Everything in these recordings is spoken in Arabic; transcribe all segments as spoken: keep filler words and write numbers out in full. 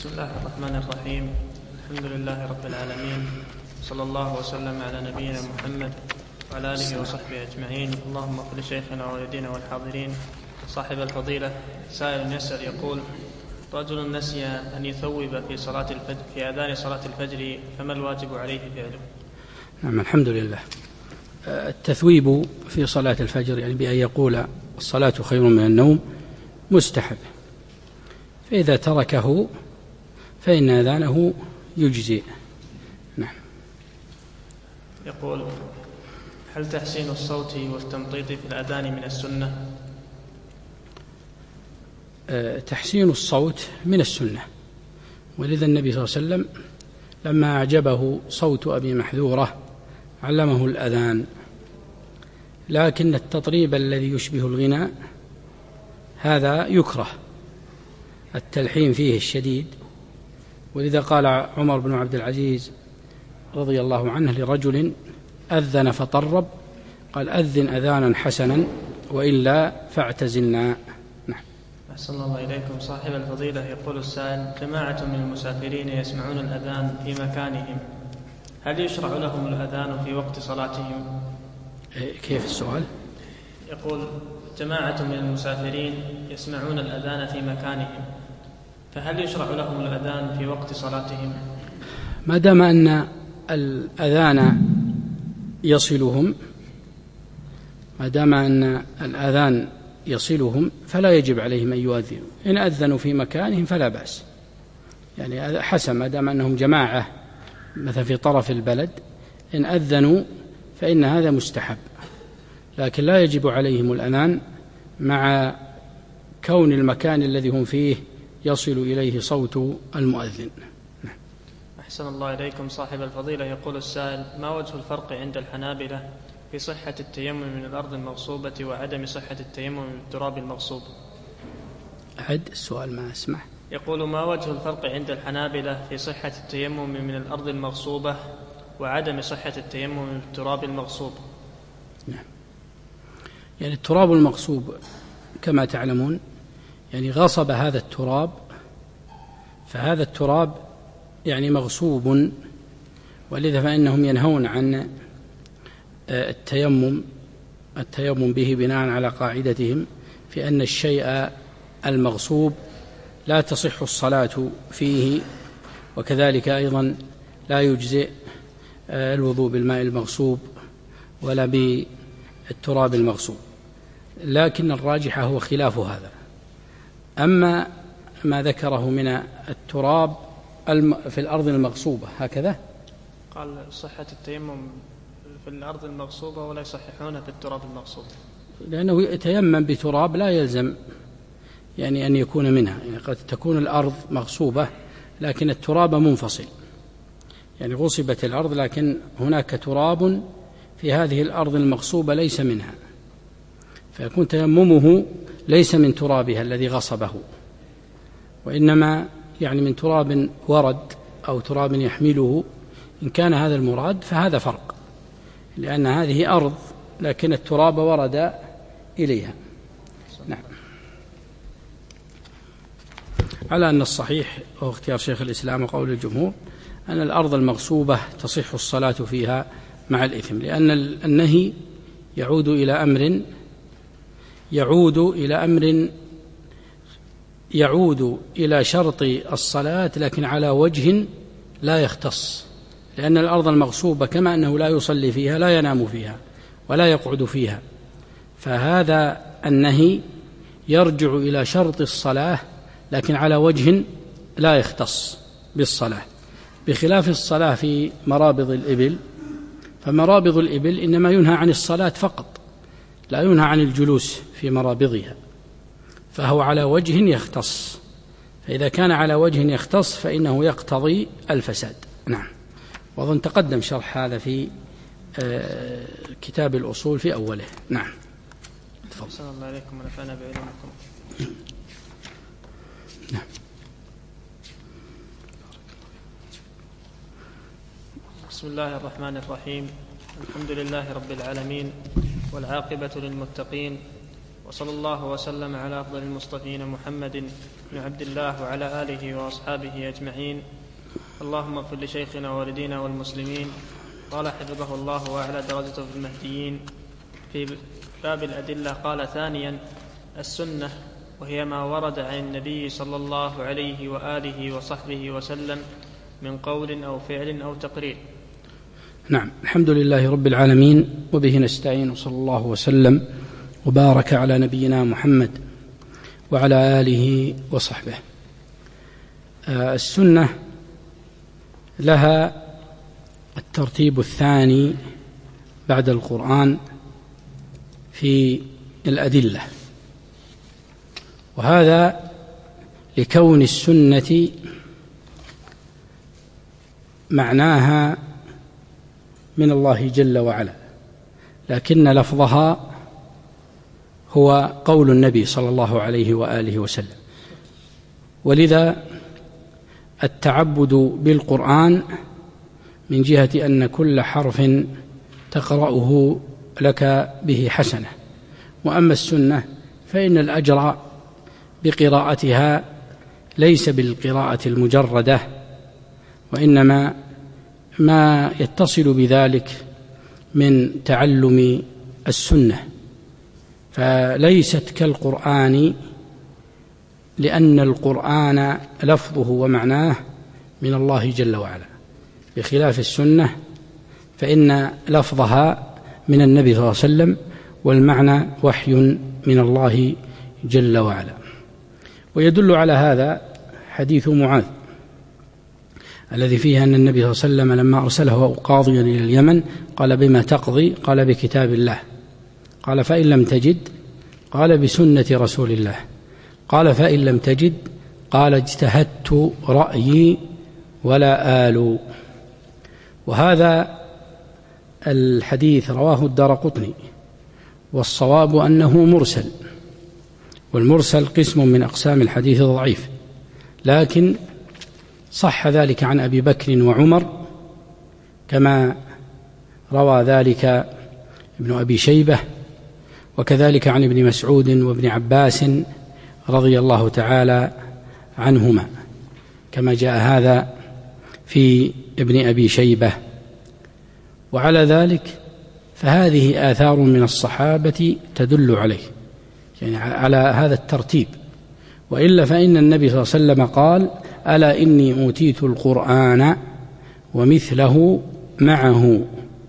بسم الله الرحمن الرحيم. الحمد لله رب العالمين، صلى الله وسلم على نبينا محمد وعلى آله وصحبه أجمعين. اللهم اغفر لشيخنا ووالدينا والحاضرين. صاحب الفضيلة سائل يسأل يقول: رجل نسي أن يثوب في صلاة الفجر في أذان صلاة الفجر، فما الواجب عليه فعله؟ نعم، الحمد لله. التثويب في صلاة الفجر يعني بأن يقول الصلاة خير من النوم مستحب، فإذا تركه فإن أذانه يجزئ. نعم. يقول: هل تحسين الصوت والتمطيط في الأذان من السنة؟ أه تحسين الصوت من السنة، ولذا النبي صلى الله عليه وسلم لما أعجبه صوت أبي محذورة علمه الأذان، لكن التطريب الذي يشبه الغناء هذا يكره، التلحين فيه الشديد. ولذا قال عمر بن عبد العزيز رضي الله عنه لرجل أذن فطرب، قال: أذن أذانا حسنا وإلا فاعتزلنا. نعم. أحسن الله إليكم. صاحب الفضيلة يقول السائل: جماعة من المسافرين يسمعون الأذان في مكانهم، هل يشرع لهم الأذان في وقت صلاتهم؟ كيف السؤال؟ يقول: جماعة من المسافرين يسمعون الأذان في مكانهم، فهل يشرع لهم الأذان في وقت صلاتهم؟ ما دام أن الأذان يصلهم ما دام أن الأذان يصلهم فلا يجب عليهم أن يؤذنوا. إن أذنوا في مكانهم فلا بأس، يعني حسن، ما دام أنهم جماعة مثلا في طرف البلد، إن أذنوا فإن هذا مستحب، لكن لا يجب عليهم الأذان مع كون المكان الذي هم فيه يصل إليه صوت المؤذن. أحسن الله إليكم. صاحب الفضيلة يقول السائل: ما وجه الفرق عند الحنابلة في صحة التيمم من الأرض المغصوبة وعدم صحة التيمم من التراب المغصوب؟ أعد السؤال، ما أسمع. يقول: ما وجه الفرق عند الحنابلة في صحة التيمم من الأرض المغصوبة وعدم صحة التيمم من التراب المغصوب؟ نعم. يعني التراب المغصوب كما تعلمون يعني غصب هذا التراب، فهذا التراب يعني مغصوب، ولذا فإنهم ينهون عن التيمم التيمم به بناء على قاعدتهم في أن الشيء المغصوب لا تصح الصلاة فيه، وكذلك أيضا لا يجزئ الوضوء بالماء المغصوب ولا بالتراب المغصوب، لكن الراجح هو خلاف هذا. أما ما ذكره من التراب في الأرض المغصوبة هكذا قال صحة التيمم في الأرض المغصوبة ولا يصححون في التراب المغصوب، لأنه يتيمم بتراب لا يلزم يعني أن يكون منها، يعني قد تكون الأرض مغصوبة لكن التراب منفصل، يعني غصبت الأرض لكن هناك تراب في هذه الأرض المغصوبة ليس منها، فيكون تيممه ليس من ترابها الذي غصبه، وإنما يعني من تراب ورد أو تراب يحمله. إن كان هذا المراد فهذا فرق، لأن هذه أرض لكن التراب ورد إليها. نعم. على أن الصحيح وهو اختيار شيخ الإسلام وقول الجمهور أن الأرض المغصوبة تصح الصلاة فيها مع الإثم، لأن النهي يعود إلى أمر يعود إلى أمر يعود إلى شرط الصلاة لكن على وجه لا يختص، لأن الأرض المغصوبة كما أنه لا يصلي فيها لا ينام فيها ولا يقعد فيها، فهذا النهي يرجع إلى شرط الصلاة لكن على وجه لا يختص بالصلاة، بخلاف الصلاة في مرابض الإبل، فمرابض الإبل إنما ينهى عن الصلاة فقط، لا ينهى عن الجلوس في مرابضها، فهو على وجه يختص، فإذا كان على وجه يختص فإنه يقتضي الفساد. نعم. وأظن تقدم شرح هذا في كتاب الأصول في أوله. نعم. تفضل. السلام عليكم ونفعنا بعلمكم. نعم. بسم الله الرحمن الرحيم. الحمد لله رب العالمين والعاقبة للمتقين، وصلى الله وسلم على أفضل المصطفين محمد بن عبد الله وعلى آله وأصحابه أجمعين. اللهم اغفر لشيخنا ووالدينا والمسلمين. قال حفظه الله وأعلى درجته في المهديين في باب الأدلة، قال ثانيا: السنة وهي ما ورد عن النبي صلى الله عليه وآله وصحبه وسلم من قول أو فعل أو تقرير. نعم، الحمد لله رب العالمين، وبه نستعين، صلى الله وسلم وبارك على نبينا محمد وعلى آله وصحبه. السنة لها الترتيب الثاني بعد القرآن في الأدلة، وهذا لكون السنة معناها من الله جل وعلا، لكن لفظها هو قول النبي صلى الله عليه وآله وسلم. ولذا التعبد بالقرآن من جهة أن كل حرف تقرأه لك به حسنة، وأما السنة فإن الأجر بقراءتها ليس بالقراءة المجردة، وإنما ما يتصل بذلك من تعلم السنة، فليست كالقرآن، لأن القرآن لفظه ومعناه من الله جل وعلا، بخلاف السنة فإن لفظها من النبي صلى الله عليه وسلم، والمعنى وحي من الله جل وعلا. ويدل على هذا حديث معاذ الذي فيه أن النبي صلى الله عليه وسلم لما أرسله قاضيا إلى اليمن قال: بما تقضي؟ قال: بكتاب الله. قال: فإن لم تجد؟ قال: بسنة رسول الله. قال: فإن لم تجد؟ قال: اجتهدت رأيي ولا آل. وهذا الحديث رواه الدارقطني، والصواب أنه مرسل، والمرسل قسم من أقسام الحديث الضعيف، لكن صح ذلك عن أبي بكر وعمر، كما روى ذلك ابن أبي شيبة، وكذلك عن ابن مسعود وابن عباس رضي الله تعالى عنهما، كما جاء هذا في ابن أبي شيبة. وعلى ذلك فهذه آثار من الصحابة تدل عليه، يعني على هذا الترتيب، وإلا فإن النبي صلى الله عليه وسلم قال: ألا إني أوتيت القرآن ومثله معه.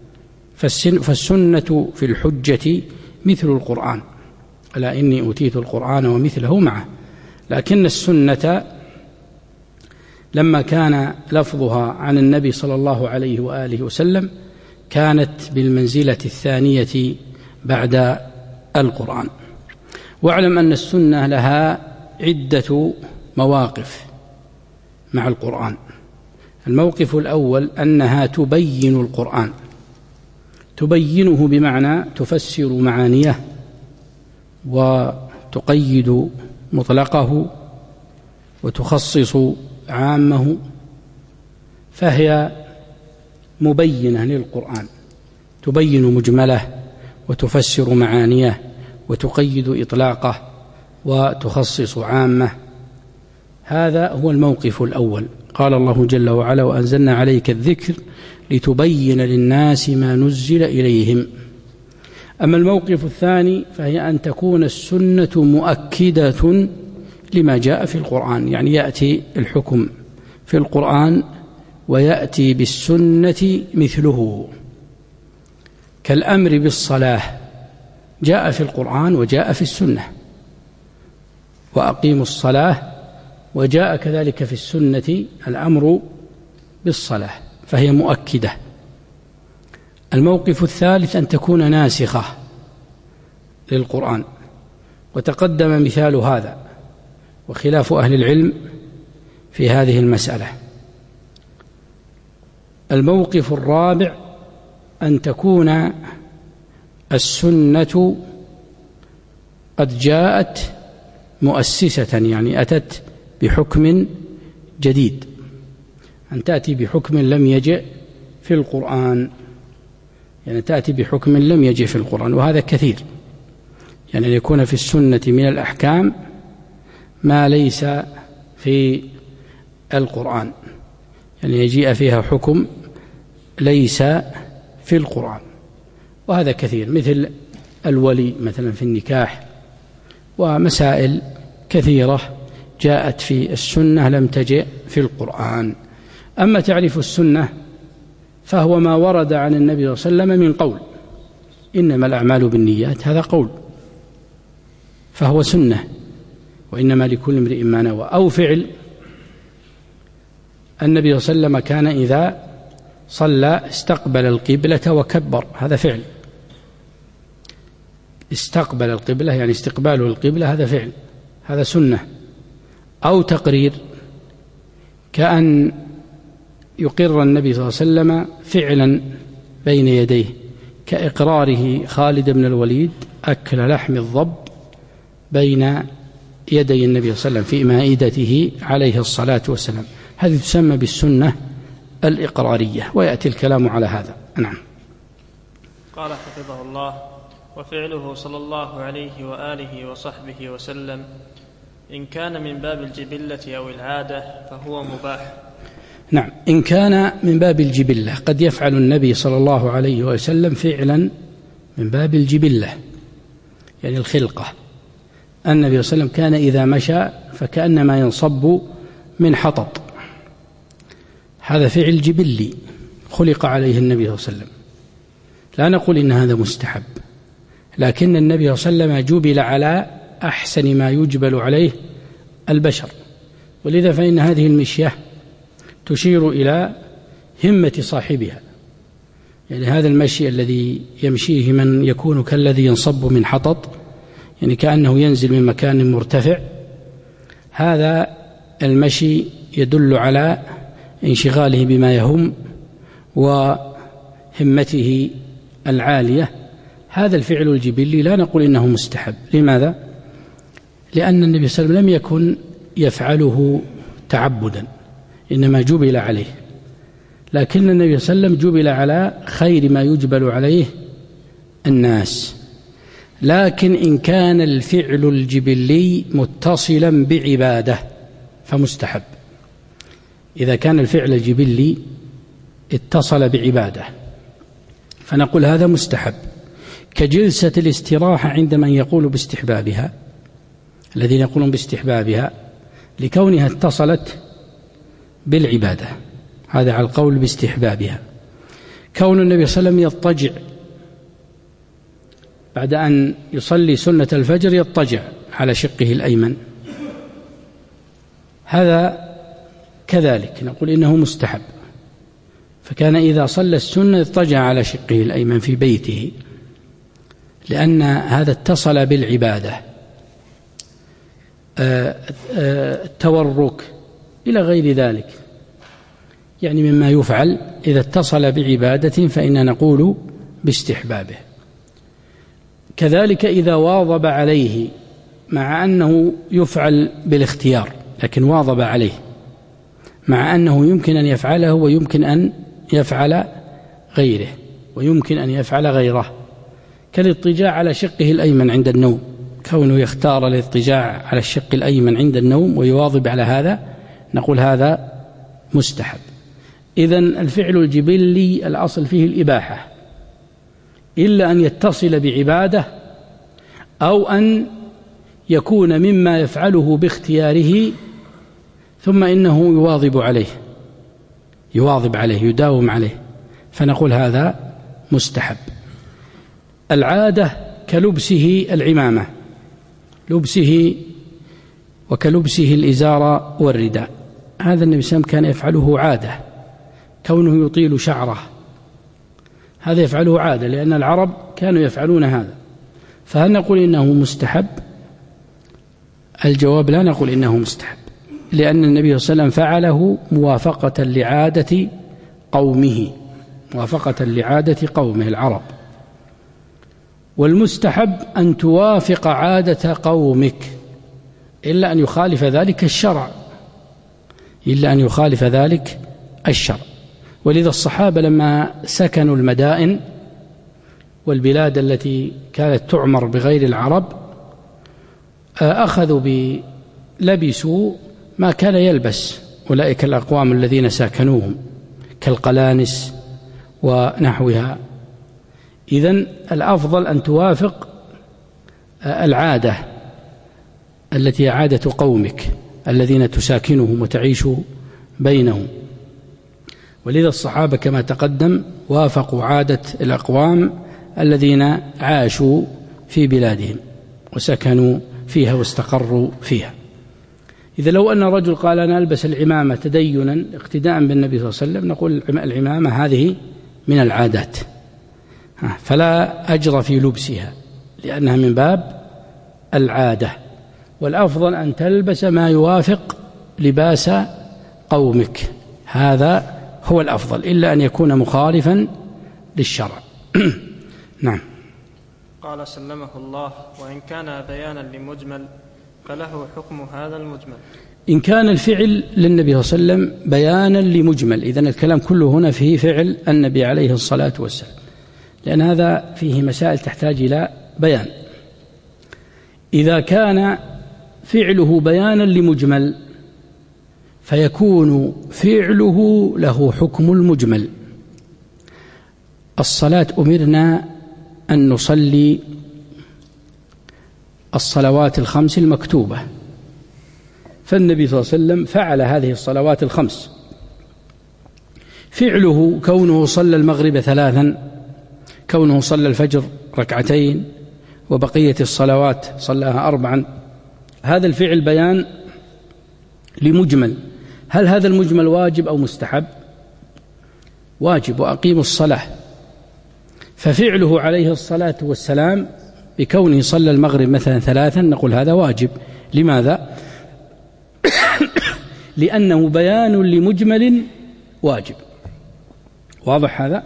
فالسنة في الحجة مثل القرآن، ألا إني أوتيت القرآن ومثله معه. لكن السنة لما كان لفظها عن النبي صلى الله عليه وآله وسلم كانت بالمنزلة الثانية بعد القرآن. واعلم أن السنة لها عدة مواقف مع القرآن. الموقف الأول أنها تبين القرآن، تبينه بمعنى تفسر معانيه وتقيد مطلقه وتخصص عامه، فهي مبينة للقرآن، تبين مجمله وتفسر معانيه وتقيد إطلاقه وتخصص عامه. هذا هو الموقف الأول. قال الله جل وعلا: وأنزلنا عليك الذكر لتبين للناس ما نزل إليهم. أما الموقف الثاني فهي أن تكون السنة مؤكدة لما جاء في القرآن، يعني يأتي الحكم في القرآن ويأتي بالسنة مثله، كالأمر بالصلاة جاء في القرآن وجاء في السنة، وأقيموا الصلاة، وجاء كذلك في السنة الأمر بالصلاة، فهي مؤكدة. الموقف الثالث أن تكون ناسخة للقرآن، وتقدم مثال هذا وخلاف أهل العلم في هذه المسألة. الموقف الرابع أن تكون السنة قد جاءت مؤسسة، يعني أتت بحكم جديد، أن تأتي بحكم لم يجئ في القرآن، يعني تأتي بحكم لم يجئ في القرآن، وهذا كثير، يعني أن يكون في السنة من الأحكام ما ليس في القرآن، يعني يجيء فيها حكم ليس في القرآن، وهذا كثير، مثل الولي مثلا في النكاح، ومسائل كثيرة جاءت في السنة لم تجئ في القرآن. أما تعريف السنة فهو ما ورد عن النبي صلى الله عليه وسلم من قول، إنما الأعمال بالنيات، هذا قول فهو سنة، وإنما لكل امرئ ما نوى، أو فعل النبي صلى الله عليه وسلم كان إذا صلى استقبل القبلة وكبر، هذا فعل، استقبل القبلة يعني استقباله القبلة، هذا فعل، هذا سنة. أو تقرير، كأن يقر النبي صلى الله عليه وسلم فعلا بين يديه، كإقراره خالد بن الوليد أكل لحم الضب بين يدي النبي صلى الله عليه وسلم في مائدته عليه الصلاة والسلام، هذه تسمى بالسنة الإقرارية، ويأتي الكلام على هذا. نعم. قال حفظه الله: وفعله صلى الله عليه وآله وصحبه وسلم إن كان من باب الجبلة أو العادة فهو مباح. نعم، إن كان من باب الجبلة، قد يفعل النبي صلى الله عليه وسلم فعلا من باب الجبلة، يعني الخلقة. النبي صلى الله عليه وسلم كان إذا مشى فكأنما ينصب من حطب، هذا فعل جبلي خلق عليه النبي صلى الله عليه وسلم، لا نقول إن هذا مستحب، لكن النبي صلى الله عليه وسلم جبل على أحسن ما يجبل عليه البشر، ولذا فإن هذه المشية تشير إلى همة صاحبها، يعني هذا المشي الذي يمشيه من يكون كالذي ينصب من حطب، يعني كأنه ينزل من مكان مرتفع، هذا المشي يدل على انشغاله بما يهم وهمته العالية، هذا الفعل الجبلي لا نقول إنه مستحب. لماذا؟ لأن النبي صلى الله عليه وسلم لم يكن يفعله تعبدا، إنما جبل عليه، لكن النبي صلى الله عليه وسلم جبل على خير ما يجبل عليه الناس. لكن إن كان الفعل الجبلي متصلا بعبادة فمستحب، إذا كان الفعل الجبلي اتصل بعبادة فنقول هذا مستحب، كجلسة الاستراحة عند من يقول باستحبابها، الذين يقولون باستحبابها لكونها اتصلت بالعبادة، هذا على القول باستحبابها. كون النبي صلى الله عليه وسلم يضطجع بعد أن يصلي سنة الفجر، يضطجع على شقه الأيمن، هذا كذلك نقول إنه مستحب، فكان إذا صلى السنة اضطجع على شقه الأيمن في بيته، لأن هذا اتصل بالعبادة. التورك إلى غير ذلك، يعني مما يفعل إذا اتصل بعبادة فإن نقول باستحبابه. كذلك إذا واظب عليه، مع أنه يفعل بالاختيار لكن واظب عليه، مع أنه يمكن أن يفعله ويمكن أن يفعل غيره ويمكن أن يفعل غيره، كالاضطجاع على شقه الأيمن عند النوم، كونه يختار الاضطجاع على الشق الأيمن عند النوم ويواظب على هذا، نقول هذا مستحب. إذن الفعل الجبلي الأصل فيه الإباحة، إلا أن يتصل بعبادة أو أن يكون مما يفعله باختياره ثم إنه يواظب عليه يواظب عليه يداوم عليه، فنقول هذا مستحب. العادة كلبسه العمامة، لبسه وكلبسه الإزار والرداء، هذا النبي صلى الله عليه وسلم كان يفعله عادة، كونه يطيل شعره هذا يفعله عادة، لأن العرب كانوا يفعلون هذا، فهل نقول إنه مستحب؟ الجواب لا نقول إنه مستحب، لأن النبي صلى الله عليه وسلم فعله موافقة لعادة قومه موافقة لعادة قومه العرب. والمستحب أن توافق عادة قومك، إلا أن يخالف ذلك الشرع إلا أن يخالف ذلك الشرع. ولذا الصحابة لما سكنوا المدائن والبلاد التي كانت تعمر بغير العرب، أخذوا لبسوا ما كان يلبس أولئك الأقوام الذين ساكنوهم كالقلانس ونحوها. إذن الأفضل أن توافق العادة التي عادة قومك الذين تساكنهم وتعيش بينهم. ولذا الصحابة كما تقدم وافقوا عادة الأقوام الذين عاشوا في بلادهم وسكنوا فيها واستقروا فيها. إذا لو أن رجل قال أنا ألبس العمامة تدينا اقتداء بالنبي صلى الله عليه وسلم نقول العمامة هذه من العادات فلا أجر في لبسها لأنها من باب العادة، والأفضل أن تلبس ما يوافق لباس قومك، هذا هو الأفضل إلا أن يكون مخالفا للشرع. نعم. قال سلمه الله: وإن كان بيانا لمجمل فله حكم هذا المجمل. إن كان الفعل للنبي صلى الله عليه وسلم بيانا لمجمل، إذن الكلام كله هنا فيه فعل النبي عليه الصلاة والسلام، لأن هذا فيه مسائل تحتاج إلى بيان. إذا كان فعله بيانا لمجمل فيكون فعله له حكم المجمل. الصلاة أمرنا أن نصلي الصلوات الخمس المكتوبة، فالنبي صلى الله عليه وسلم فعل هذه الصلوات الخمس. فعله كونه صلى المغرب ثلاثا، كونه صلى الفجر ركعتين، وبقية الصلوات صلاها أربعا، هذا الفعل بيان لمجمل. هل هذا المجمل واجب أو مستحب؟ واجب، وأقيموا الصلاة. ففعله عليه الصلاة والسلام بكونه صلى المغرب مثلا ثلاثا نقول هذا واجب. لماذا؟ لأنه بيان لمجمل واجب. واضح هذا؟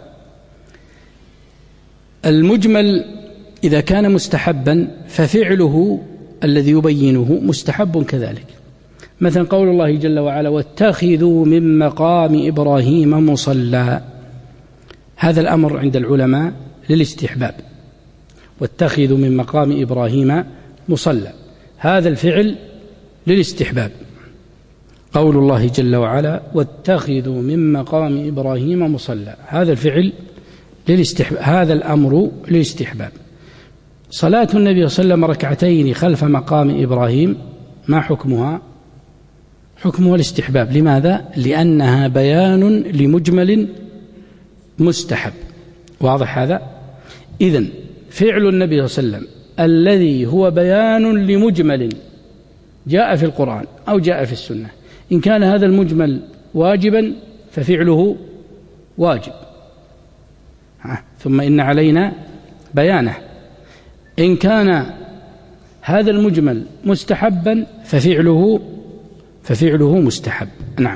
المجمل إذا كان مستحبا ففعله الذي يبينه مستحب كذلك. مثلا قول الله جل وعلا: واتخذوا من مقام إبراهيم مصلى، هذا الأمر عند العلماء للاستحباب. واتخذوا من مقام إبراهيم مصلى، هذا الفعل للاستحباب. قول الله جل وعلا: واتخذوا من مقام إبراهيم مصلى، هذا الفعل للاستحباب، هذا الأمر للاستحباب. صلاة النبي صلى الله عليه وسلم ركعتين خلف مقام إبراهيم ما حكمها؟ حكمها الاستحباب. لماذا؟ لأنها بيان لمجمل مستحب. واضح هذا؟ إذن فعل النبي صلى الله عليه وسلم الذي هو بيان لمجمل جاء في القرآن أو جاء في السنة، إن كان هذا المجمل واجبا ففعله واجب، ثم إن علينا بيانه. إن كان هذا المجمل مستحبا ففعله ففعله مستحب. نعم.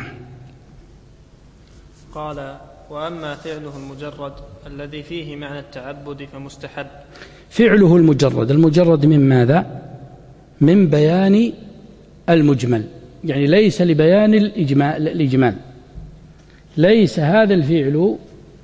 قال: وأما فعله المجرد الذي فيه معنى التعبد فمستحب. فعله المجرد، المجرد من ماذا؟ من بيان المجمل، يعني ليس لبيان الإجمال, الإجمال. ليس هذا الفعل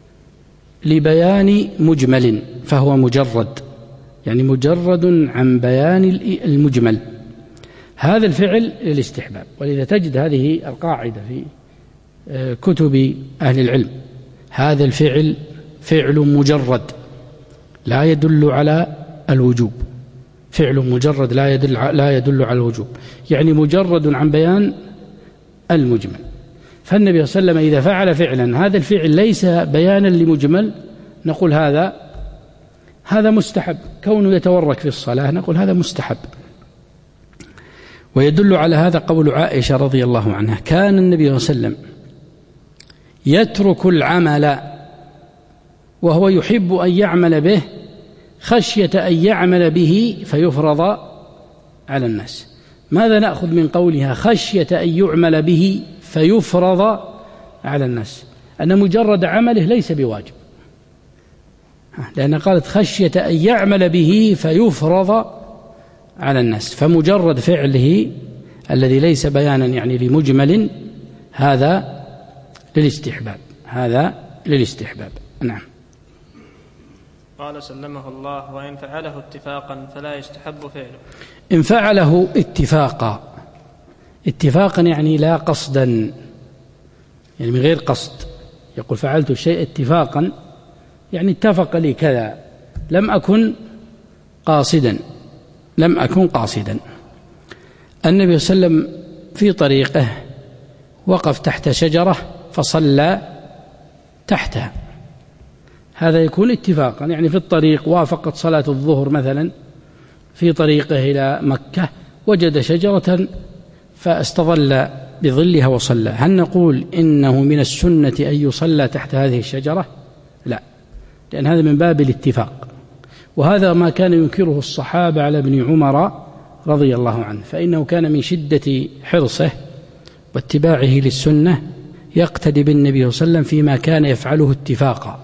لبيان مجمل فهو مجرد، يعني مجرد عن بيان المجمل. هذا الفعل للاستحباب. ولذا تجد هذه القاعدة في كتب أهل العلم: هذا الفعل فعل مجرد لا يدل على الوجوب، فعل مجرد لا يدل لا يدل على الوجوب، يعني مجرد عن بيان المجمل. فالنبي صلى الله عليه وسلم إذا فعل فعلا هذا الفعل ليس بيانا لمجمل نقول هذا هذا مستحب. كونه يتورك في الصلاة نقول هذا مستحب. ويدل على هذا قول عائشة رضي الله عنها: كان النبي صلى الله عليه وسلم يترك العمل وهو يحب أن يعمل به خشية أن يعمل به فيفرض على الناس. ماذا نأخذ من قولها خشية أن يعمل به فيفرض على الناس؟ أن مجرد عمله ليس بواجب، لأن قالت خشية أن يعمل به فيفرض على الناس، فمجرد فعله الذي ليس بيانا يعني لمجمل هذا للاستحباب، هذا للاستحباب. نعم. قال سلمه الله: وإن فعله اتفاقا فلا يستحب فعله. إن فعله اتفاقا اتفاقا يعني لا قصدا، يعني من غير قصد. يقول فعلت الشيء اتفاقا يعني اتفق لي كذا، لم أكن قاصدا لم أكن قاصدا. النبي صلى الله عليه وسلم في طريقه وقف تحت شجرة فصلى تحتها، هذا يكون اتفاقا، يعني في الطريق وافقت صلاة الظهر مثلا في طريقه إلى مكة وجد شجرة فاستظل بظلها وصلى. هل نقول إنه من السنة أن يصلى تحت هذه الشجرة؟ لا، لأن هذا من باب الاتفاق، وهذا ما كان ينكره الصحابة على ابن عمر رضي الله عنه، فإنه كان من شدة حرصه واتباعه للسنة يقتدي بالنبي صلى الله عليه وسلم فيما كان يفعله اتفاقا،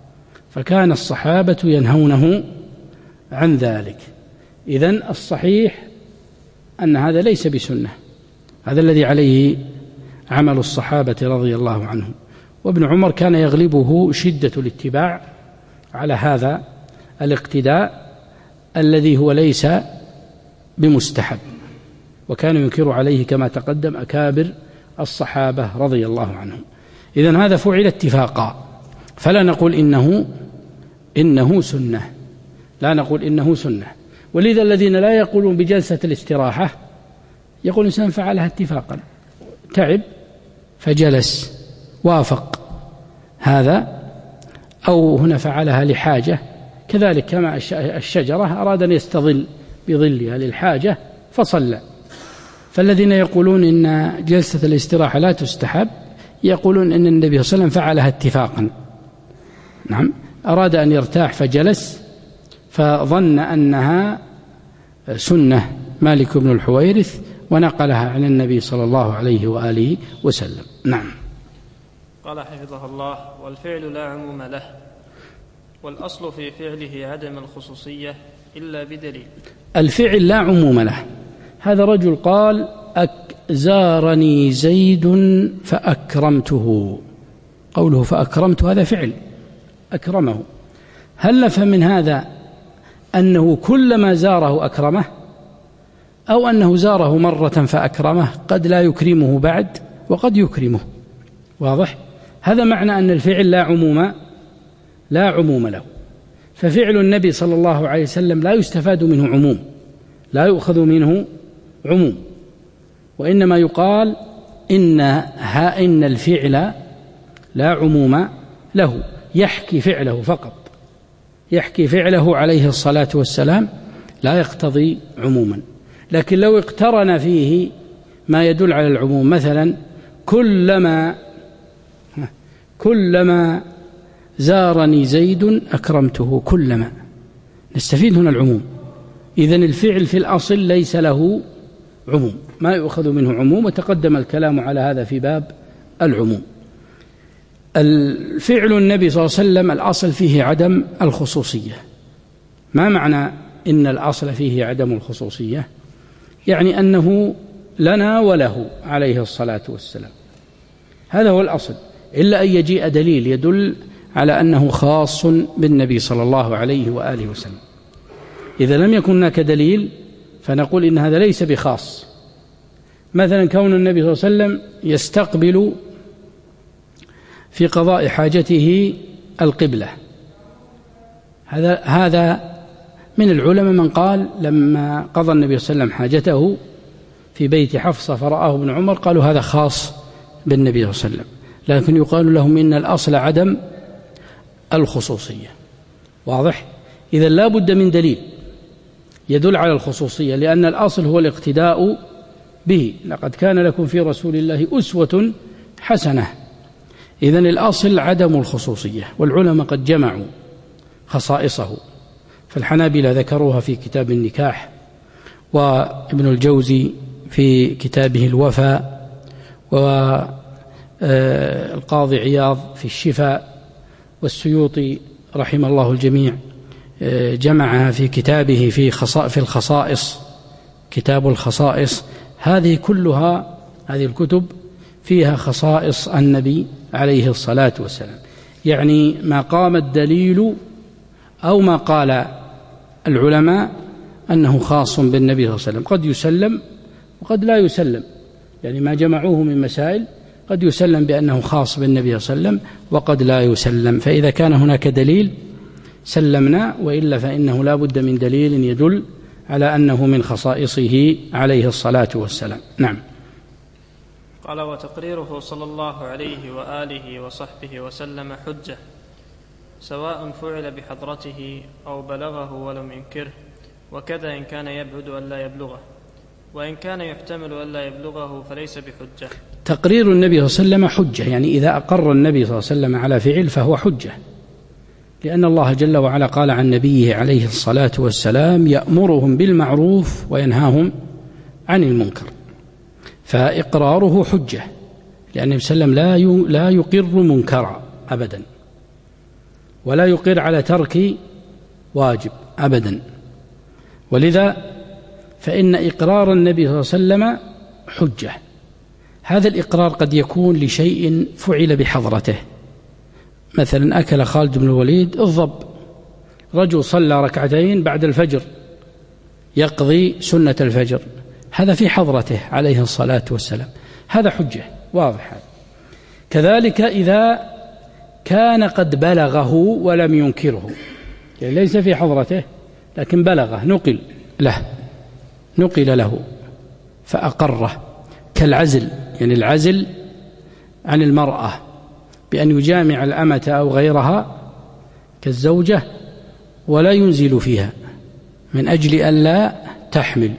فكان الصحابة ينهونه عن ذلك. إذن الصحيح أن هذا ليس بسنة، هذا الذي عليه عمل الصحابة رضي الله عنهم. وابن عمر كان يغلبه شدة الاتباع على هذا الاقتداء الذي هو ليس بمستحب، وكان ينكر عليه كما تقدم أكابر الصحابة رضي الله عنهم. إذن هذا فعل اتفاقا، فلا نقول إنه إنه سنة، لا نقول إنه سنة. ولذا الذين لا يقولون بجلسة الاستراحة يقول الإنسان فعلها اتفاقا، تعب فجلس وافق هذا، أو هنا فعلها لحاجة، كذلك كما الشجرة أراد أن يستظل بظلها للحاجة فصلى. فالذين يقولون إن جلسة الاستراحة لا تستحب يقولون إن النبي صلى الله عليه وسلم فعلها اتفاقا، نعم، أراد أن يرتاح فجلس فظن أنها سنة مالك بن الحويرث ونقلها عن النبي صلى الله عليه وآله وسلم. نعم. قال حفظه الله: والفعل لا عموم له، والأصل في فعله عدم الخصوصية إلا بدليل. الفعل لا عموم له، هذا رجل قال أك زارني زيد فأكرمته، قوله فأكرمته هذا فعل أكرمه، هل نفهم من هذا أنه كلما زاره أكرمه، أو أنه زاره مرة فأكرمه؟ قد لا يكرمه بعد وقد يكرمه، واضح؟ هذا معنى أن الفعل لا عموم لا عموم له. ففعل النبي صلى الله عليه وسلم لا يستفاد منه عموم، لا يؤخذ منه عموم، وإنما يقال إن ها إن الفعل لا عموم له، يحكي فعله فقط، يحكي فعله عليه الصلاة والسلام، لا يقتضي عموما. لكن لو اقترن فيه ما يدل على العموم، مثلا كلما كلما زارني زيد أكرمته، كلما، نستفيد هنا العموم. إذن الفعل في الأصل ليس له عموم، ما يؤخذ منه عموم، وتقدم الكلام على هذا في باب العموم. الفعل النبي صلى الله عليه وسلم الأصل فيه عدم الخصوصية. ما معنى إن الأصل فيه عدم الخصوصية؟ يعني أنه لنا وله عليه الصلاة والسلام، هذا هو الأصل، إلا أن يجيء دليل يدل على أنه خاص بالنبي صلى الله عليه وآله وسلم. إذا لم يكن هناك دليل فنقول إن هذا ليس بخاص. مثلا كون النبي صلى الله عليه وسلم يستقبل في قضاء حاجته القبلة، هذا هذا من العلماء من قال لما قضى النبي صلى الله عليه وسلم حاجته في بيت حفصة فرآه ابن عمر قالوا هذا خاص بالنبي صلى الله عليه وسلم، لكن يقال لهم إن الأصل عدم الخصوصية، واضح؟ إذا لا بد من دليل يدل على الخصوصية، لأن الأصل هو الاقتداء به، لقد كان لكم في رسول الله أسوة حسنة. إذن الأصل عدم الخصوصية، والعلماء قد جمعوا خصائصه، فالحنابلة ذكروها في كتاب النكاح، وابن الجوزي في كتابه الوفاء، والقاضي عياض في الشفاء، والسيوطي رحمه الله الجميع جمعها في كتابه في في الخصائص، كتاب الخصائص. هذه كلها هذه الكتب فيها خصائص النبي عليه الصلاة والسلام، يعني ما قام الدليل أو ما قال العلماء أنه خاص بالنبي صلى الله عليه وسلم، قد يسلم وقد لا يسلم، يعني ما جمعوه من مسائل قد يسلم بأنه خاص بالنبي صلى الله عليه وسلم وقد لا يسلم، فإذا كان هناك دليل سلمنا، وإلا فإنه لا بد من دليل يدل على أنه من خصائصه عليه الصلاة والسلام. نعم. قال: وتقريره صلى الله عليه وآله وصحبه وسلم حجة، سواء فعل بحضرته أو بلغه ولم ينكره، وكذا إن كان يبعد ألا يبلغه، وإن كان يحتمل ألا يبلغه فليس بحجة. تقرير النبي صلى الله عليه وسلم حجة، يعني إذا أقر النبي صلى الله عليه وسلم على فعل فهو حجة، لأن الله جل وعلا قال عن نبيه عليه الصلاة والسلام: يأمرهم بالمعروف وينهاهم عن المنكر، فإقراره حجة، لأن النبي صلى الله عليه وسلم لا يقر منكرا أبدا، ولا يقر على ترك واجب أبدا، ولذا فإن إقرار النبي صلى الله عليه وسلم حجة. هذا الإقرار قد يكون لشيء فعل بحضرته، مثلا أكل خالد بن الوليد الضب، رجل صلى ركعتين بعد الفجر يقضي سنة الفجر، هذا في حضرته عليه الصلاة والسلام، هذا حجة واضح. كذلك إذا كان قد بلغه ولم ينكره، يعني ليس في حضرته لكن بلغه، نقل له نقل له فأقره، كالعزل، يعني العزل عن المرأة بأن يجامع الأمة أو غيرها كالزوجة ولا ينزل فيها من أجل أن لا تحمل.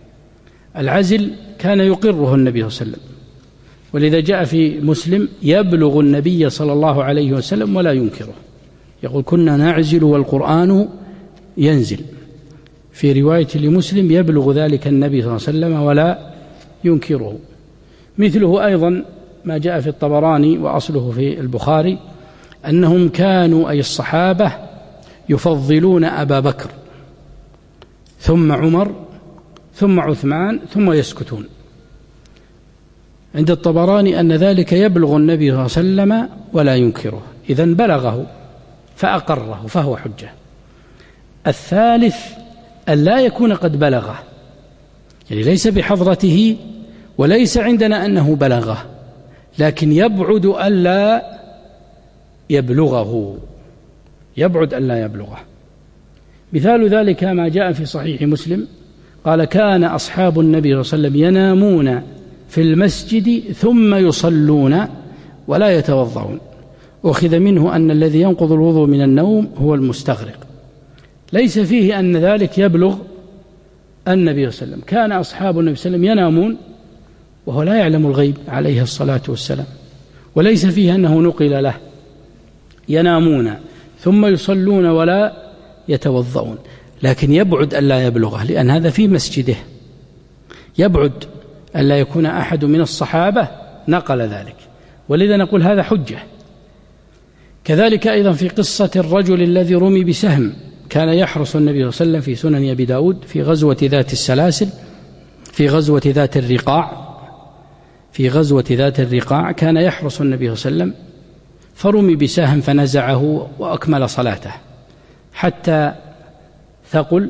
العزل كان يقره النبي صلى الله عليه وسلم، ولذا جاء في مسلم: يبلغ النبي صلى الله عليه وسلم ولا ينكره، يقول: كنا نعزل والقرآن ينزل. في رواية لمسلم: يبلغ ذلك النبي صلى الله عليه وسلم ولا ينكره. مثله أيضا ما جاء في الطبراني وأصله في البخاري أنهم كانوا، أي الصحابة، يفضلون أبا بكر ثم عمر ثم عثمان ثم يسكتون. عند الطبراني أن ذلك يبلغ النبي صلى الله عليه وسلم ولا ينكره، إذن بلغه فأقره فهو حجة. الثالث أن لا يكون قد بلغه، يعني ليس بحضرته وليس عندنا أنه بلغه، لكن يبعد ألا يبلغه، يبعد ألا يبلغه. مثال ذلك ما جاء في صحيح مسلم قال: كان أصحاب النبي صلى الله عليه وسلم ينامون في المسجد ثم يصلون ولا يتوضعون. أخذ منه أن الذي ينقض الوضوء من النوم هو المستغرق، ليس فيه أن ذلك يبلغ النبي صلى الله عليه وسلم. كان أصحاب النبي صلى الله عليه وسلم ينامون وهو لا يعلم الغيب عليه الصلاة والسلام، وليس فيه أنه نقل له ينامون ثم يصلون ولا يتوضؤون، لكن يبعد ألا يبلغه، لأن هذا في مسجده، يبعد ألا يكون أحد من الصحابة نقل ذلك، ولذا نقول هذا حجة. كذلك أيضا في قصة الرجل الذي رمي بسهم، كان يحرس النبي صلى الله عليه وسلم في سنن أبي داود في غزوة ذات السلاسل، في غزوة ذات الرقاع في غزوة ذات الرقاع كان يحرس النبي صلى الله عليه وسلم، فرمي بسهم فنزعه وأكمل صلاته حتى ثقل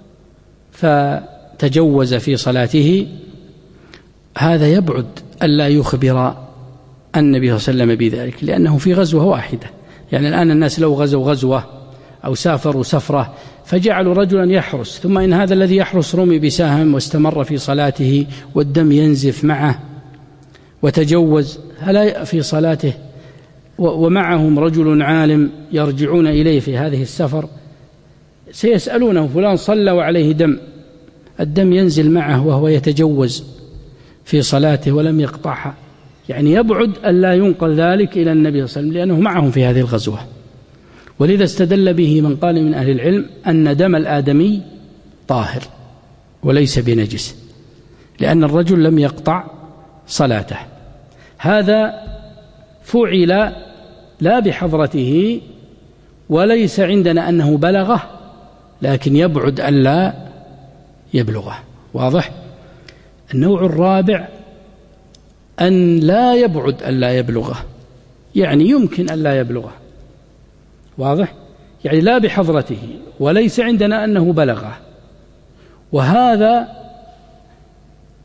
فتجوز في صلاته. هذا يبعد ألا يخبر النبي صلى الله عليه وسلم بذلك، لأنه في غزوة واحدة. يعني الآن الناس لو غزوا غزوة أو سافروا سفرة فجعلوا رجلا يحرس، ثم إن هذا الذي يحرس رمي بسهم واستمر في صلاته والدم ينزف معه وتجوز هلا في صلاته، ومعهم رجل عالم يرجعون إليه في هذه السفر، سيسألونه: فلان صلى وعليه دم، الدم ينزل معه وهو يتجوز في صلاته ولم يقطعها. يعني يبعد ألا ينقل ذلك إلى النبي صلى الله عليه وسلم، لأنه معهم في هذه الغزوة. ولذا استدل به من قال من أهل العلم أن دم الآدمي طاهر وليس بنجس، لأن الرجل لم يقطع صلاته. هذا فعل لا بحضرته وليس عندنا أنه بلغه، لكن يبعد ألا يبلغه. واضح؟ النوع الرابع أن لا يبعد ألا يبلغه، يعني يمكن ألا يبلغه. واضح؟ يعني لا بحضرته وليس عندنا أنه بلغه، وهذا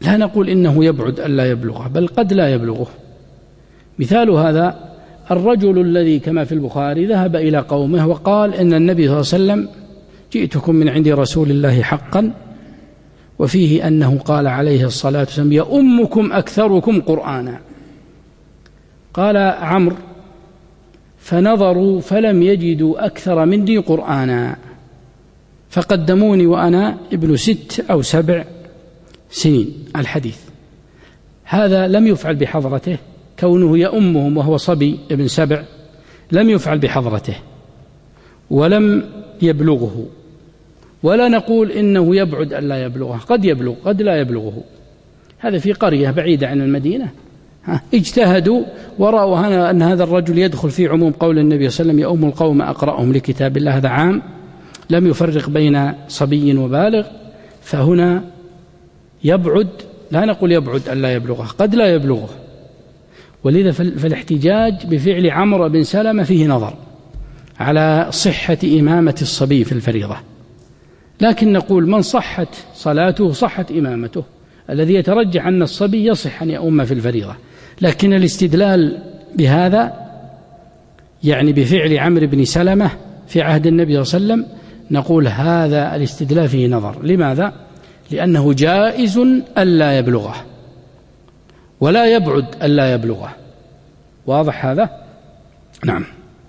لا نقول إنه يبعد ألا يبلغه، بل قد لا يبلغه. مثال هذا الرجل الذي كما في البخاري ذهب إلى قومه وقال إن النبي صلى الله عليه وسلم جئتكم من عند رسول الله حقا، وفيه أنه قال عليه الصلاة والسلام يؤمكم أكثركم قرآنا. قال عمرو فنظروا فلم يجدوا أكثر مني قرآنا فقدموني وأنا ابن ست أو سبع سنين. الحديث هذا لم يفعل بحضرته، كونه يؤمهم وهو صبي ابن سبع لم يفعل بحضرته ولم يبلغه، ولا نقول إنه يبعد أن لا يبلغه، قد يبلغ قد لا يبلغه. هذا في قرية بعيدة عن المدينة اجتهدوا ورأوا أن هذا الرجل يدخل في عموم قول النبي صلى الله عليه وسلم يؤم القوم أقرأهم لكتاب الله، هذا عام لم يفرق بين صبي وبالغ، فهنا يبعد، لا نقول يبعد أن لا يبلغه، قد لا يبلغه. ولذا فالاحتجاج بفعل عمرو بن سلمة فيه نظر على صحة إمامة الصبي في الفريضة، لكن نقول من صحت صلاته صحت إمامته، الذي يترجح أن الصبي يصح أن يؤم في الفريضة. لكن الاستدلال بهذا يعني بفعل عمرو بن سلمة في عهد النبي صلى الله عليه وسلم نقول هذا الاستدلال فيه نظر. لماذا؟ لأنه جائز ألا يبلغه ولا يبعد ألا يبلغه. واضح هذا؟ نعم.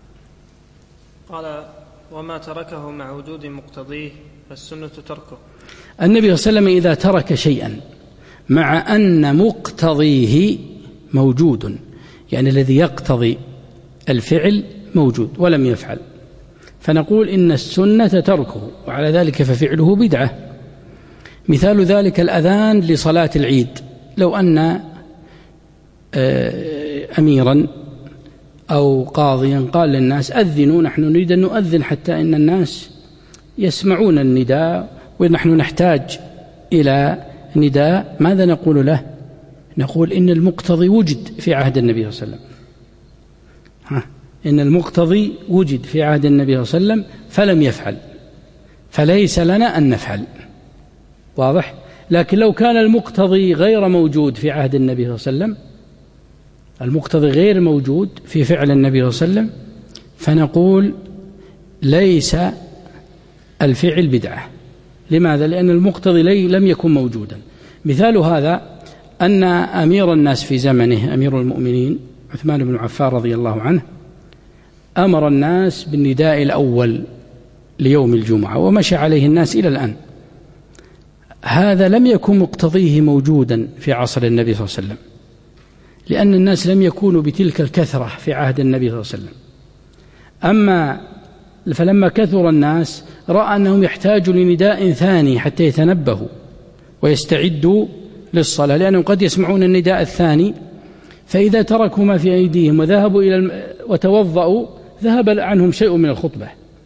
قال وما تركه مع وجود مقتضيه فالسنة تركه. النبي صلى الله عليه وسلم إذا ترك شيئا مع أن مقتضيه موجود، يعني الذي يقتضي الفعل موجود ولم يفعل، فنقول إن السنة تركه، وعلى ذلك ففعله بدعة. مثال ذلك الأذان لصلاة العيد، لو أن أميرا أو قاضيا قال للناس أذنوا، نحن نريد أن نؤذن حتى إن الناس يسمعون النداء ونحن نحتاج إلى نداء، ماذا نقول له؟ نقول إن المقتضي وجد في عهد النبي صلى الله عليه وسلم، ها إن المقتضي وجد في عهد النبي صلى الله عليه وسلم فلم يفعل، فليس لنا أن نفعل. واضح؟ لكن لو كان المقتضي غير موجود في عهد النبي صلى الله عليه وسلم، المقتضي غير موجود في فعل النبي صلى الله عليه وسلم، فنقول ليس الفعل بدعة. لماذا؟ لأن المقتضي لم يكن موجودا. مثال هذا أن أمير الناس في زمنه أمير المؤمنين عثمان بن عفان رضي الله عنه أمر الناس بالنداء الأول ليوم الجمعة ومشى عليه الناس إلى الآن. هذا لم يكن مقتضيه موجودا في عصر النبي صلى الله عليه وسلم، لأن الناس لم يكونوا بتلك الكثرة في عهد النبي صلى الله عليه وسلم. أما فلما كثر الناس رأى أنهم يحتاجوا لنداء ثاني حتى يتنبهوا ويستعدوا للصلاة، لأنهم قد يسمعون النداء الثاني، فإذا تركوا ما في أيديهم وذهبوا إلى الم... وتوضأوا ذهب عنهم شيء من الخطبة،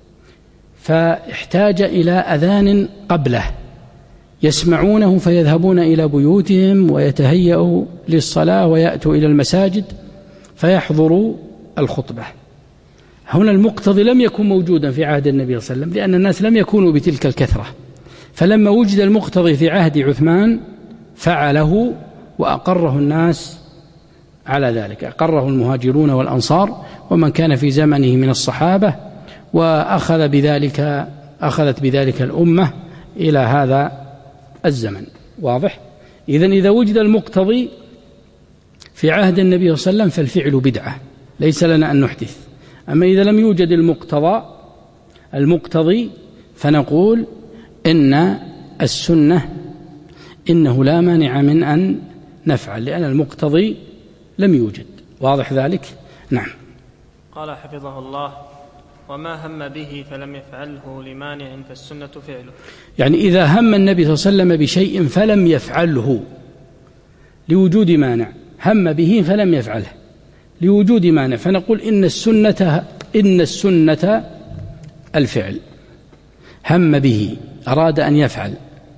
فاحتاج إلى أذان قبله يسمعونه فيذهبون إلى بيوتهم ويتهيأوا للصلاة ويأتوا إلى المساجد فيحضروا الخطبة. هنا المقتضي لم يكن موجودا في عهد النبي صلى الله عليه وسلم، لأن الناس لم يكونوا بتلك الكثرة، فلما وجد المقتضي في عهد عثمان فعله وأقره الناس على ذلك، أقره المهاجرون والأنصار ومن كان في زمنه من الصحابة، وأخذ بذلك أخذت بذلك الأمة إلى هذا الزمن. واضح؟ إذن إذا وجد المقتضي في عهد النبي صلى الله عليه وسلم فالفعل بدعة، ليس لنا أن نحدث. أما إذا لم يوجد المقتضى المقتضي فنقول إن السنة إنه لا مانع من أن نفعل، لأن المقتضي لم يوجد. واضح ذلك؟ نعم. قال حفظه الله وما هم به فلم يفعله لمانع فالسنة فعله. يعني إذا هم النبي صلى الله عليه وسلم بشيء فلم يفعله لوجود مانع، هم به فلم يفعله لوجود مانع، فنقول إن السنة إن السنة الفعل. هم به أراد أن يفعل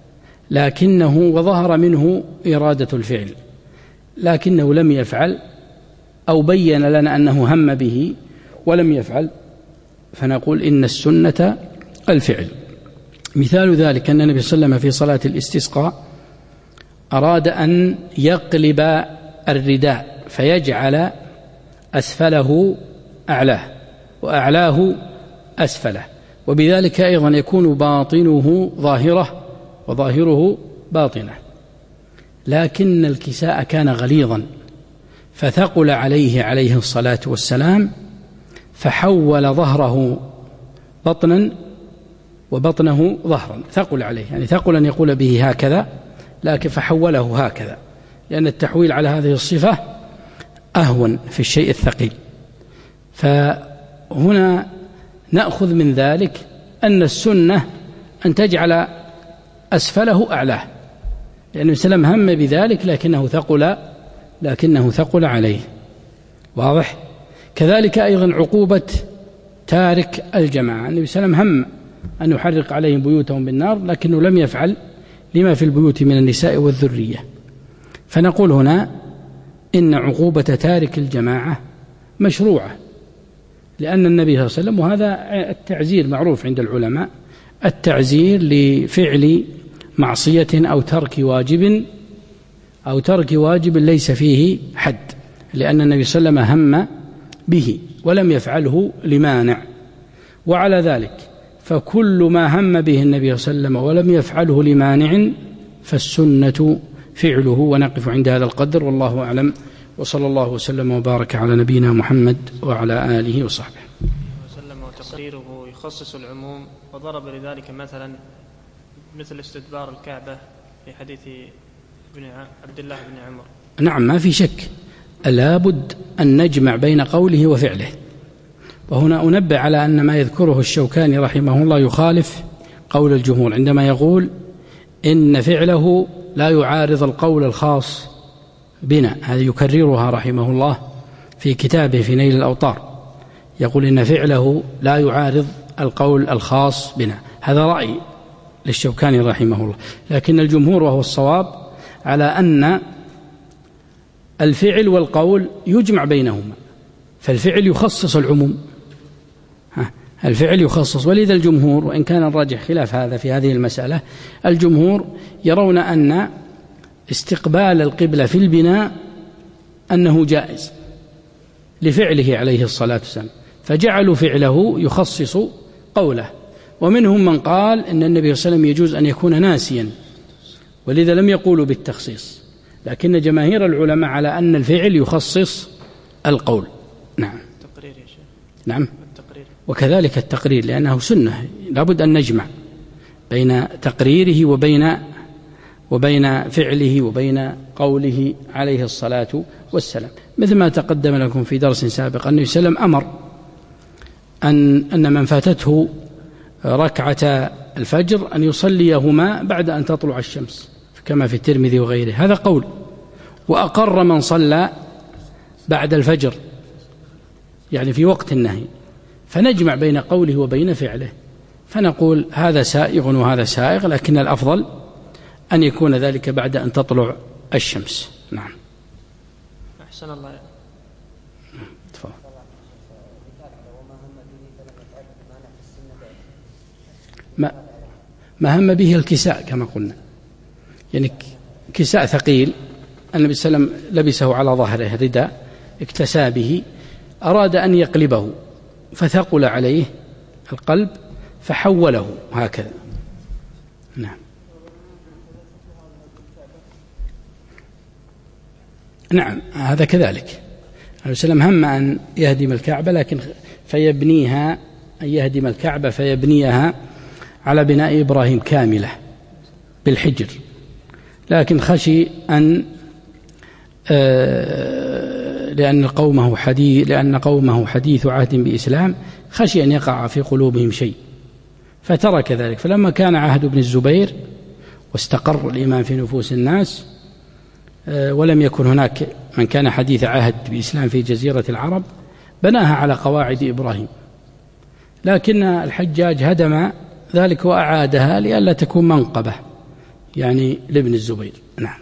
لكنه وظهر منه إرادة الفعل لكنه لم يفعل، أو بين لنا أنه هم به ولم يفعل، فنقول إن السنة الفعل. مثال ذلك أن النبي صلى الله عليه وسلم في صلاة الاستسقاء أراد أن يقلب الرداء فيجعل أسفله أعلاه وأعلاه أسفله، وبذلك أيضا يكون باطنه ظاهرة وظاهره باطنة. لكن الكساء كان غليظا فثقل عليه عليه الصلاة والسلام، فحول ظهره بطنا وبطنه ظهرا، ثقل عليه، يعني ثقل أن يقول به هكذا، لكن فحوله هكذا، لأن التحويل على هذه الصفة أهون في الشيء الثقيل. فهنا نأخذ من ذلك أن السنة أن تجعل أسفله أعلاه، لأن النبي صلى الله عليه وسلم هم بذلك لكنه ثقل لكنه ثقل عليه. واضح؟ كذلك أيضا عقوبة تارك الجماعة، النبي صلى الله عليه وسلم هم أن يحرق عليهم بيوتهم بالنار، لكنه لم يفعل لما في البيوت من النساء والذرية. فنقول هنا إن عقوبة تارك الجماعة مشروعة، لأن النبي صلى الله عليه وسلم، وهذا التعزير معروف عند العلماء، التعزير لفعل معصية أو ترك واجب أو ترك واجب ليس فيه حد، لأن النبي صلى الله عليه وسلم هم به ولم يفعله لمانع. وعلى ذلك فكل ما هم به النبي صلى الله عليه وسلم ولم يفعله لمانع فالسنة فعله. ونقف عند هذا القدر، والله أعلم، وصلى الله وسلم وبارك على نبينا محمد وعلى آله وصحبه وسلم. وتقريره يخصص العموم، وضرب لذلك مثلا مثل استدبار الكعبة في حديث ابن عبد الله بن عمر. نعم، ما في شك، لابد أن نجمع بين قوله وفعله. وهنا أنبه على أن ما يذكره الشوكاني رحمه الله يخالف قول الجمهور عندما يقول إن فعله لا يعارض القول الخاص بنا، هذه يكررها رحمه الله في كتابه في نيل الأوطار، يقول إن فعله لا يعارض القول الخاص بنا. هذا رأي للشوكاني رحمه الله، لكن الجمهور وهو الصواب على أن الفعل والقول يجمع بينهما، فالفعل يخصص العموم، الفعل يخصص. ولذا الجمهور، وإن كان الراجح خلاف هذا في هذه المسألة، الجمهور يرون أن استقبال القبلة في البناء أنه جائز لفعله عليه الصلاة والسلام، فجعلوا فعله يخصص قوله. ومنهم من قال إن النبي صلى الله عليه وسلم يجوز أن يكون ناسيا، ولذا لم يقولوا بالتخصيص، لكن جماهير العلماء على أن الفعل يخصص القول. نعم. التقرير يا شيخ. نعم. التقرير. وكذلك التقرير، لأنه سنة، لابد أن نجمع بين تقريره وبين وبين فعله وبين قوله عليه الصلاة والسلام، مثل ما تقدم لكم في درس سابق أن النبي صلى الله عليه وسلم أمر أن أن من فاتته ركعة الفجر أن يصليهما بعد أن تطلع الشمس، كما في الترمذي وغيره، هذا قول. وأقر من صلى بعد الفجر يعني في وقت النهي، فنجمع بين قوله وبين فعله، فنقول هذا سائغ وهذا سائغ، لكن الأفضل أن يكون ذلك بعد أن تطلع الشمس. نعم. أحسن الله. تفضل. ما ما هم به الكساء كما قلنا، يعني كساء ثقيل النبي صلى الله عليه وسلم لبسه على ظهره رداء اكتسى به، أراد أن يقلبه فثقل عليه القلب فحوله هكذا. نعم. نعم هذا كذلك. النبي صلى الله عليه وسلم هم أن يهدم الكعبة، لكن فيبنيها، أن يهدم الكعبة فيبنيها على بناء إبراهيم كاملة بالحجر، لكن خشي أن لأن قومه حديث لأن قومه حديث عهد بإسلام، خشي أن يقع في قلوبهم شيء فترك ذلك. فلما كان عهد ابن الزبير واستقر الإيمان في نفوس الناس ولم يكن هناك من كان حديث عهد بإسلام في جزيرة العرب، بناها على قواعد إبراهيم، لكن الحجاج هدم ذلك وأعادها لئلا تكون منقبة يعني لابن الزبير. نعم.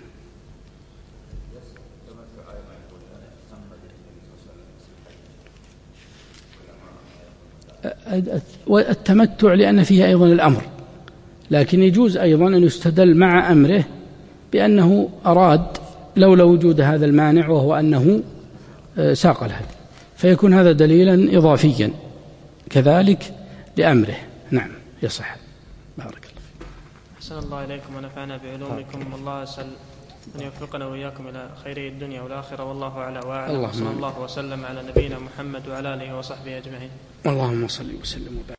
والتمتع لأن فيه أيضا الأمر، لكن يجوز أيضا أن يستدل مع أمره بأنه أراد لولا وجود هذا المانع وهو أنه ساق الهدي، فيكون هذا دليلا إضافيا كذلك لأمره. نعم يصح. بارك الله فيك. أحسن الله إليكم ونفعنا بعلومكم، والله أسأل أن يوفقنا وإياكم إلى خير الدنيا والآخرة، والله أعلى وأعلم. صلى الله وسلم على نبينا محمد وعلى آله وصحبه أجمعين. اللهم صل وسلم وبارك.